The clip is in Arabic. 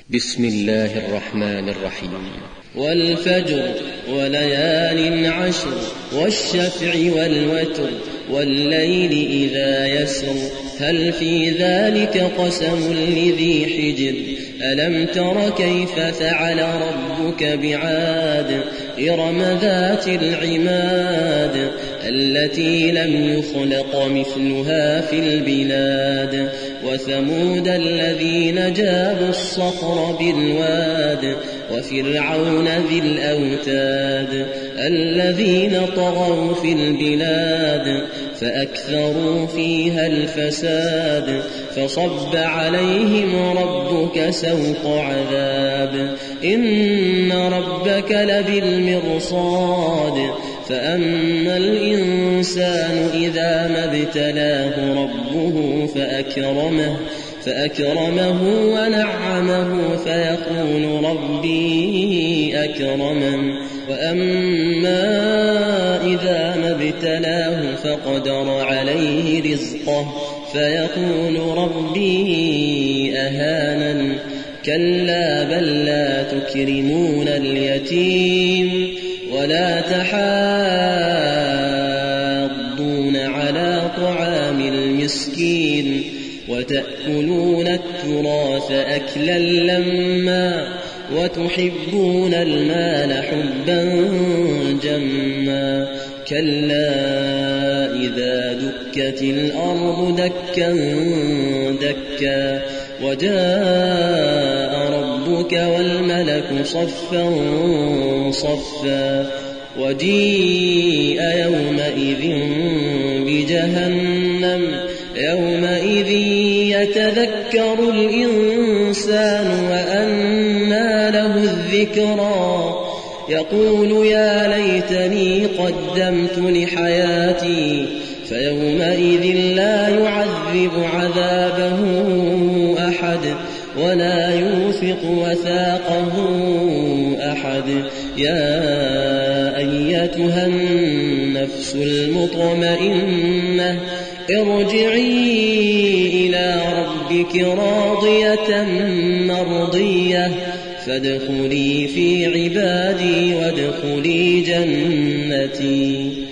بسم الله الرحمن الرحيم. والفجر وليال عشر والشفع والوتر والليل إذا يسر هل في ذلك قسم لذي حجر ألم تر كيف فعل ربك بعاد إرم ذات العماد التي لم يخلق مثلها في البلاد وثمود الذين جابوا الصخر بالواد وفرعون ذي الأوتاد الذين طغوا في البلاد فأكثروا فيها الفساد فصب عليهم ربك سوط عذاب إن ربك لبالمرصاد فأما الإنسان إذا ما ابتلاه ربه فأكرمه ونعمه فيقول ربي أكرمن وأما إذا ما ابتلاه فقدر عليه رزقه فيقول ربي أهانن كلا بل لا تكرمون اليتيم ولا تحاضون على طعام المسكين وتأكلون التراث أكلا لما وتحبون المال حبا جما كلا إذا دكت الأرض دكا دكا وجاء ربك والملك صفا صفا وجيء يومئذ بجهنم يومئذ يتذكر الإنسان وأنى له الذكرى يقول يا ليتني قدمت لحياتي فيومئذ لا يعذب عذابه أحد ولا يوثق وثاقه أحد يا أيتها النفس المطمئنة ارجعي إلى ربك راضية مرضية فادخلي في عبادي وادخلي جنتي.